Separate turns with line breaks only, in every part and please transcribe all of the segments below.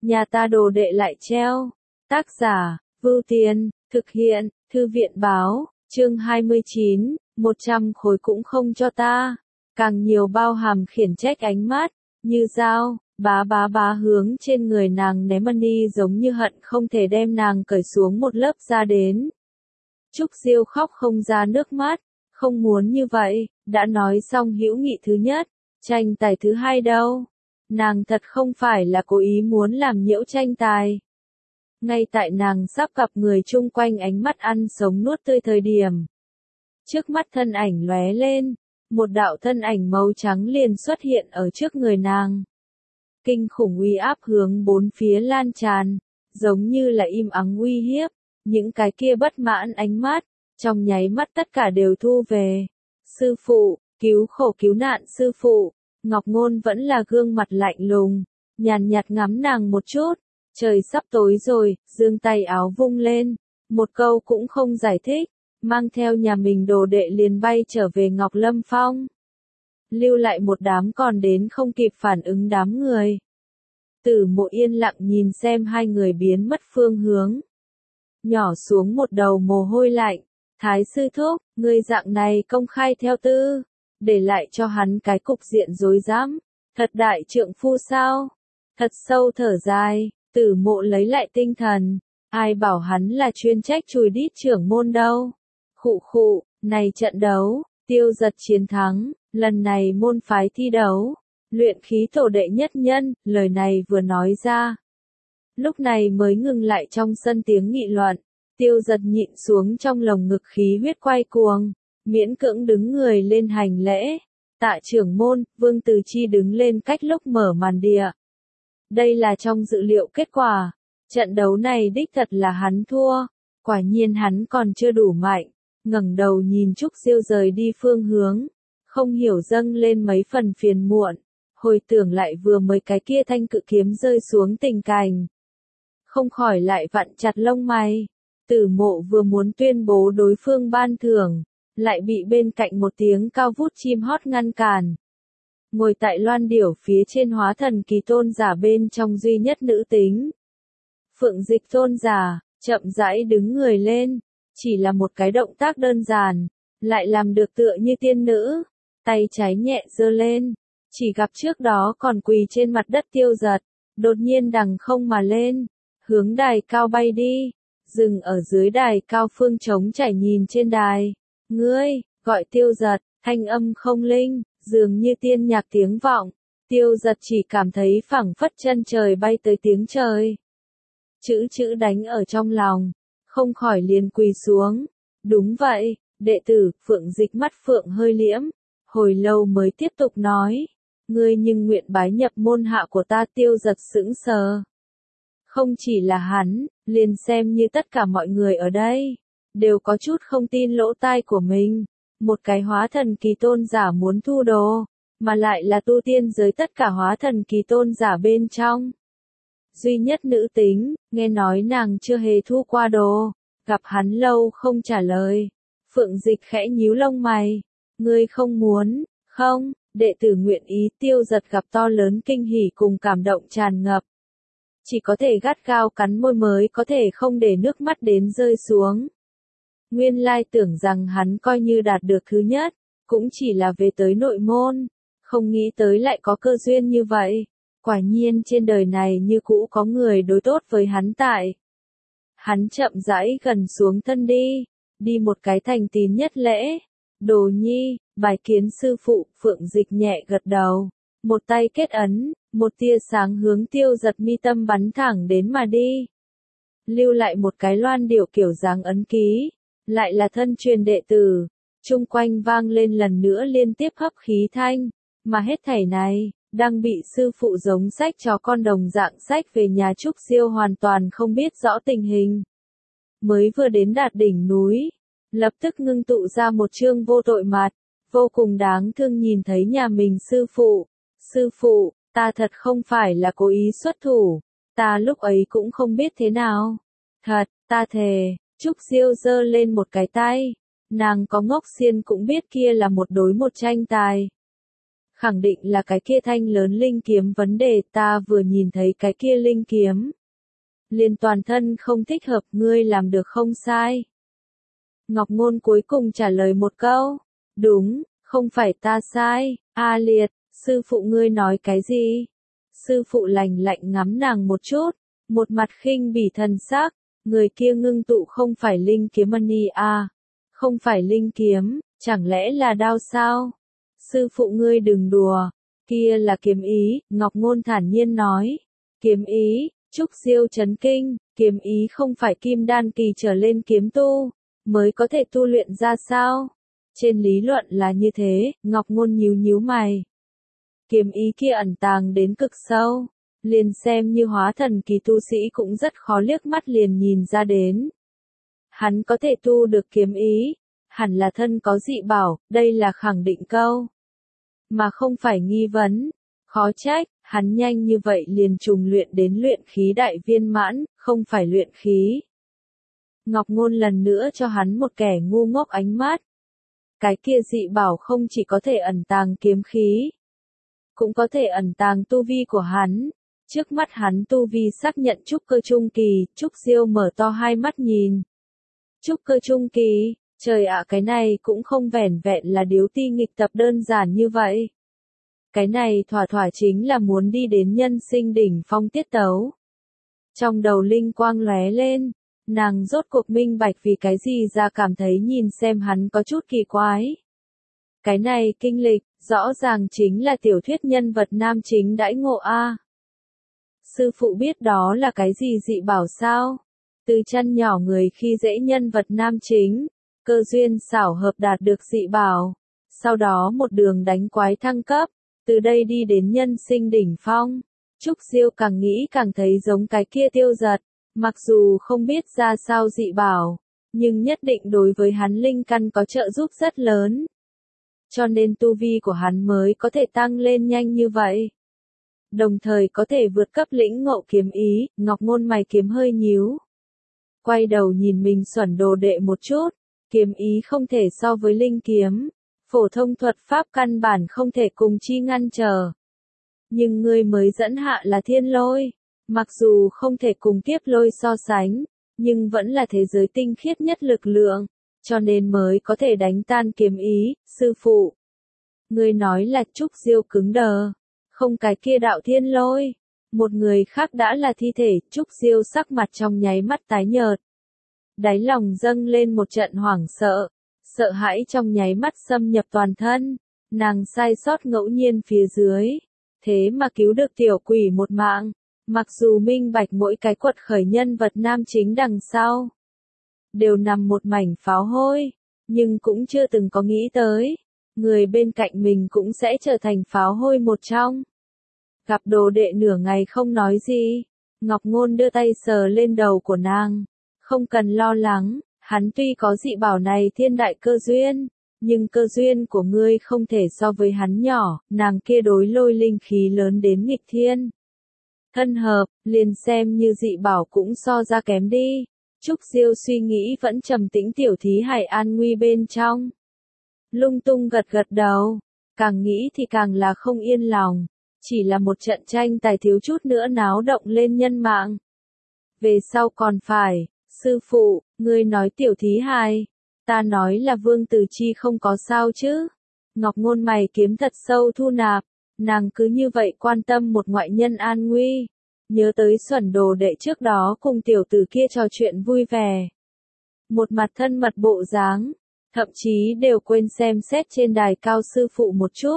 nhà ta đồ đệ lại treo. Tác giả, Vưu Tiên, thực hiện, Thư viện Báo, chương 29, 100 khối cũng không cho ta. Càng nhiều bao hàm khiển trách ánh mắt, như dao, bá hướng trên người nàng ném money giống như hận không thể đem nàng cởi xuống một lớp da đến. Trúc Diêu khóc không ra nước mắt, không muốn như vậy, đã nói xong hữu nghị thứ nhất, tranh tài thứ hai đâu. Nàng thật không phải là cố ý muốn làm nhiễu tranh tài. Ngay tại nàng sắp gặp người chung quanh ánh mắt ăn sống nuốt tươi thời điểm. Trước mắt thân ảnh lóe lên, một đạo thân ảnh màu trắng liền xuất hiện ở trước người nàng. Kinh khủng uy áp hướng bốn phía lan tràn, giống như là im ắng uy hiếp, những cái kia bất mãn ánh mắt, trong nháy mắt tất cả đều thu về. Sư phụ, cứu khổ cứu nạn sư phụ, Ngọc Ngôn vẫn là gương mặt lạnh lùng, nhàn nhạt ngắm nàng một chút, trời sắp tối rồi, giương tay áo vung lên, một câu cũng không giải thích, mang theo nhà mình đồ đệ liền bay trở về Ngọc Lâm Phong. Lưu lại một đám còn đến không kịp phản ứng đám người. Tử Mộ yên lặng nhìn xem hai người biến mất phương hướng. Nhỏ xuống một đầu mồ hôi lạnh, Thái sư thúc, người dạng này công khai theo tư, để lại cho hắn cái cục diện rối rắm, thật đại trượng phu sao? Thật sâu thở dài, Tử Mộ lấy lại tinh thần, ai bảo hắn là chuyên trách chùi đít trưởng môn đâu. Khụ, này trận đấu, Tiêu Giật chiến thắng, lần này môn phái thi đấu, luyện khí tổ đệ nhất nhân, lời này vừa nói ra. Lúc này mới ngừng lại trong sân tiếng nghị luận, Tiêu Giật nhịn xuống trong lồng ngực khí huyết quay cuồng, miễn cưỡng đứng người lên hành lễ. Tạ trưởng môn, Vương Từ Chi đứng lên cách lúc mở màn địa. Đây là trong dự liệu kết quả, trận đấu này đích thật là hắn thua, quả nhiên hắn còn chưa đủ mạnh, ngẩng đầu nhìn Trúc Diêu rời đi phương hướng, không hiểu dâng lên mấy phần phiền muộn, hồi tưởng lại vừa mới cái kia thanh cự kiếm rơi xuống tình cảnh. Không khỏi lại vặn chặt lông mày, Tử Mộ vừa muốn tuyên bố đối phương ban thưởng, lại bị bên cạnh một tiếng cao vút chim hót ngăn cản. Ngồi tại loan điểu phía trên hóa thần kỳ tôn giả bên trong duy nhất nữ tính. Phượng Dịch tôn giả, chậm rãi đứng người lên, chỉ là một cái động tác đơn giản, lại làm được tựa như tiên nữ, tay trái nhẹ giơ lên, chỉ gặp trước đó còn quỳ trên mặt đất Tiêu Giật, đột nhiên đằng không mà lên, hướng đài cao bay đi, dừng ở dưới đài cao phương trống trải nhìn trên đài. Ngươi, gọi Tiêu Giật, thanh âm không linh, dường như tiên nhạc tiếng vọng, Tiêu Giật chỉ cảm thấy phảng phất chân trời bay tới tiếng trời. Chữ đánh ở trong lòng, không khỏi liền quỳ xuống. Đúng vậy, đệ tử, Phượng Dịch mắt phượng hơi liễm, hồi lâu mới tiếp tục nói. Ngươi nhưng nguyện bái nhập môn hạ của ta. Tiêu Giật sững sờ. Không chỉ là hắn, liền xem như tất cả mọi người ở đây, đều có chút không tin lỗ tai của mình. Một cái hóa thần kỳ tôn giả muốn thu đồ, mà lại là tu tiên giới tất cả hóa thần kỳ tôn giả bên trong. Duy nhất nữ tính, nghe nói nàng chưa hề thu qua đồ, gặp hắn lâu không trả lời. Phượng Dịch khẽ nhíu lông mày, ngươi không muốn, không, đệ tử nguyện ý. Tiêu Giật gặp to lớn kinh hỉ cùng cảm động tràn ngập. Chỉ có thể gắt gao cắn môi mới có thể không để nước mắt đến rơi xuống. Nguyên lai tưởng rằng hắn coi như đạt được thứ nhất, cũng chỉ là về tới nội môn, không nghĩ tới lại có cơ duyên như vậy. Quả nhiên trên đời này như cũ có người đối tốt với hắn tại. Hắn chậm rãi gần xuống thân đi một cái thành tín nhất lễ. Đồ nhi, bài kiến sư phụ. Phượng Dịch nhẹ gật đầu, một tay kết ấn, một tia sáng hướng Tiêu Giật mi tâm bắn thẳng đến mà đi. Lưu lại một cái loan điểu kiểu dáng ấn ký, lại là thân truyền đệ tử, chung quanh vang lên lần nữa liên tiếp hấp khí thanh, mà hết thảy này, đang bị sư phụ giống sách cho con đồng dạng sách về nhà Trúc Diêu hoàn toàn không biết rõ tình hình. Mới vừa đến đạt đỉnh núi, lập tức ngưng tụ ra một trương vô tội mặt, vô cùng đáng thương nhìn thấy nhà mình sư phụ, ta thật không phải là cố ý xuất thủ, ta lúc ấy cũng không biết thế nào. Thật, ta thề. Trúc Diêu giơ lên một cái tay, nàng có ngốc xiên cũng biết kia là một đối một tranh tài. khẳng định là cái kia thanh lớn linh kiếm vấn đề, ta vừa nhìn thấy cái kia linh kiếm. Liền toàn thân không thích hợp, ngươi làm được không sai. Ngọc Ngôn cuối cùng trả lời một câu, đúng, không phải ta sai, A Liệt, sư phụ ngươi nói cái gì? Sư phụ lạnh lạnh ngắm nàng một chút, một mặt khinh bỉ thần sắc, người kia ngưng tụ không phải linh kiếm mani à, không phải linh kiếm, chẳng lẽ là đao sao? Sư phụ ngươi đừng đùa, kia là kiếm ý, Ngọc Ngôn thản nhiên nói. Kiếm ý, Trúc Diêu chấn kinh, kiếm ý không phải kim đan kỳ trở lên kiếm tu, mới có thể tu luyện ra sao? Trên lý luận là như thế, Ngọc Ngôn nhíu nhíu mày. Kiếm ý kia ẩn tàng đến cực sâu, liền xem như hóa thần kỳ tu sĩ cũng rất khó liếc mắt liền nhìn ra đến. Hắn có thể tu được kiếm ý, hẳn là thân có dị bảo, đây là khẳng định câu. Mà không phải nghi vấn, khó trách, hắn nhanh như vậy liền trùng luyện đến luyện khí đại viên mãn, không phải luyện khí. Ngọc Ngôn lần nữa cho hắn một kẻ ngu ngốc ánh mắt. Cái kia dị bảo không chỉ có thể ẩn tàng kiếm khí, cũng có thể ẩn tàng tu vi của hắn. Trước mắt hắn tu vi xác nhận trúc cơ trung kỳ, Trúc Diêu mở to hai mắt nhìn. Trúc cơ trung kỳ, trời ạ, cái này cũng không vẻn vẹn là điếu ti nghịch tập đơn giản như vậy. Cái này thỏa thỏa chính là muốn đi đến nhân sinh đỉnh phong tiết tấu. Trong đầu linh quang lóe lên, nàng rốt cuộc minh bạch vì cái gì ra cảm thấy nhìn xem hắn có chút kỳ quái. Cái này kinh lịch, rõ ràng chính là tiểu thuyết nhân vật nam chính đãi ngộ a. Sư phụ biết đó là cái gì dị bảo sao? Từ chân nhỏ người khi dễ nhân vật nam chính, cơ duyên xảo hợp đạt được dị bảo, sau đó một đường đánh quái thăng cấp, từ đây đi đến nhân sinh đỉnh phong. Trúc Diêu càng nghĩ càng thấy giống cái kia Tiêu Giật, mặc dù không biết ra sao dị bảo, nhưng nhất định đối với hắn linh căn có trợ giúp rất lớn. Cho nên tu vi của hắn mới có thể tăng lên nhanh như vậy. Đồng thời có thể vượt cấp lĩnh ngộ kiếm ý, Ngọc Ngôn mày kiếm hơi nhíu. Quay đầu nhìn mình xuẩn đồ đệ một chút, kiếm ý không thể so với linh kiếm, phổ thông thuật pháp căn bản không thể cùng chi ngăn trở. Nhưng ngươi mới dẫn hạ là thiên lôi, mặc dù không thể cùng kiếp lôi so sánh, nhưng vẫn là thế giới tinh khiết nhất lực lượng, cho nên mới có thể đánh tan kiếm ý, sư phụ. Ngươi nói là Trúc Diêu cứng đờ, không cái kia đạo thiên lôi, một người khác đã là thi thể, Trúc Diêu sắc mặt trong nháy mắt tái nhợt. Đáy lòng dâng lên một trận hoảng sợ, sợ hãi trong nháy mắt xâm nhập toàn thân, nàng sai sót ngẫu nhiên phía dưới, thế mà cứu được tiểu quỷ một mạng, mặc dù minh bạch mỗi cái quật khởi nhân vật nam chính đằng sau, đều nằm một mảnh pháo hôi, nhưng cũng chưa từng có nghĩ tới, người bên cạnh mình cũng sẽ trở thành pháo hôi một trong. Gặp đồ đệ nửa ngày không nói gì, Ngọc Ngôn đưa tay sờ lên đầu của nàng, không cần lo lắng, hắn tuy có dị bảo này thiên đại cơ duyên, nhưng cơ duyên của ngươi không thể so với hắn nhỏ, nàng kia đối lôi linh khí lớn đến nghịch thiên. Thân hợp, liền xem như dị bảo cũng so ra kém đi. Trúc Diêu suy nghĩ vẫn trầm tĩnh tiểu thí hải an nguy bên trong. Lung tung gật gật đầu, càng nghĩ thì càng là không yên lòng, chỉ là một trận tranh tài thiếu chút nữa náo động lên nhân mạng. Về sau còn phải, sư phụ, ngươi nói tiểu thí hài, ta nói là Vương Tử Chi không có sao chứ. Ngọc Ngôn mày kiếm thật sâu thu nạp, nàng cứ như vậy quan tâm một ngoại nhân an nguy. Nhớ tới xuẩn đồ đệ trước đó cùng tiểu tử kia trò chuyện vui vẻ. Một mặt thân mật bộ dáng, thậm chí đều quên xem xét trên đài cao sư phụ một chút.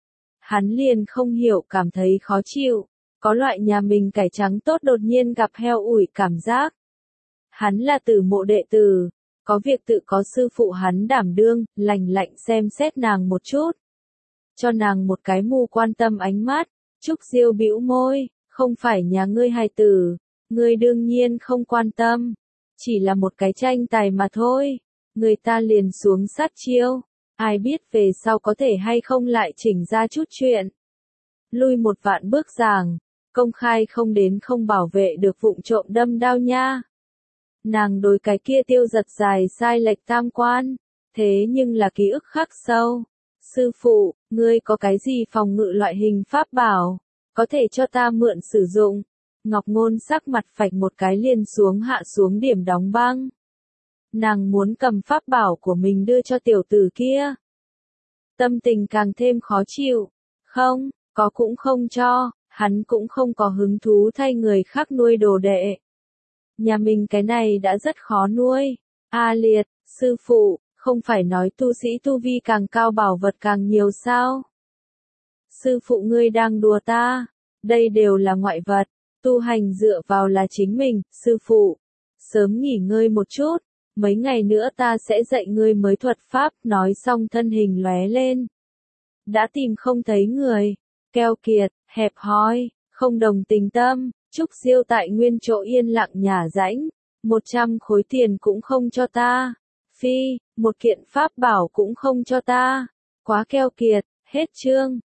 Hắn liền không hiểu cảm thấy khó chịu, có loại nhà mình cải trắng tốt đột nhiên gặp heo ủi cảm giác. Hắn là tử mộ đệ tử, có việc tự có sư phụ hắn đảm đương, lạnh lạnh xem xét nàng một chút. Cho nàng một cái mù quan tâm ánh mắt, Trúc Diêu bĩu môi, không phải nhà ngươi hài tử, ngươi đương nhiên không quan tâm, chỉ là một cái tranh tài mà thôi, người ta liền xuống sát chiêu, ai biết về sau có thể hay không lại chỉnh ra chút chuyện. Lui một vạn bước giảng, công khai không đến không bảo vệ được vụng trộm đâm đao nha. Nàng đối cái kia Tiêu Giật dài sai lệch tam quan, thế nhưng là ký ức khắc sâu. Sư phụ, ngươi có cái gì phòng ngự loại hình pháp bảo, có thể cho ta mượn sử dụng? Ngọc Ngôn sắc mặt phạch một cái liền hạ xuống điểm đóng băng. Nàng muốn cầm pháp bảo của mình đưa cho tiểu tử kia. Tâm tình càng thêm khó chịu. Không, có cũng không cho, hắn cũng không có hứng thú thay người khác nuôi đồ đệ. Nhà mình cái này đã rất khó nuôi. A Liệt, sư phụ, không phải nói tu sĩ tu vi càng cao bảo vật càng nhiều sao? Sư phụ ngươi đang đùa ta, đây đều là ngoại vật, tu hành dựa vào là chính mình, sư phụ. Sớm nghỉ ngơi một chút, mấy ngày nữa ta sẽ dạy ngươi mới thuật pháp, nói xong thân hình lóe lên. Đã tìm không thấy người, keo kiệt, hẹp hòi, không đồng tình tâm, Trúc Diêu tại nguyên chỗ yên lặng nhả rãnh, 100 khối tiền cũng không cho ta. Phi, một kiện pháp bảo cũng không cho ta. Quá keo kiệt, hết chương.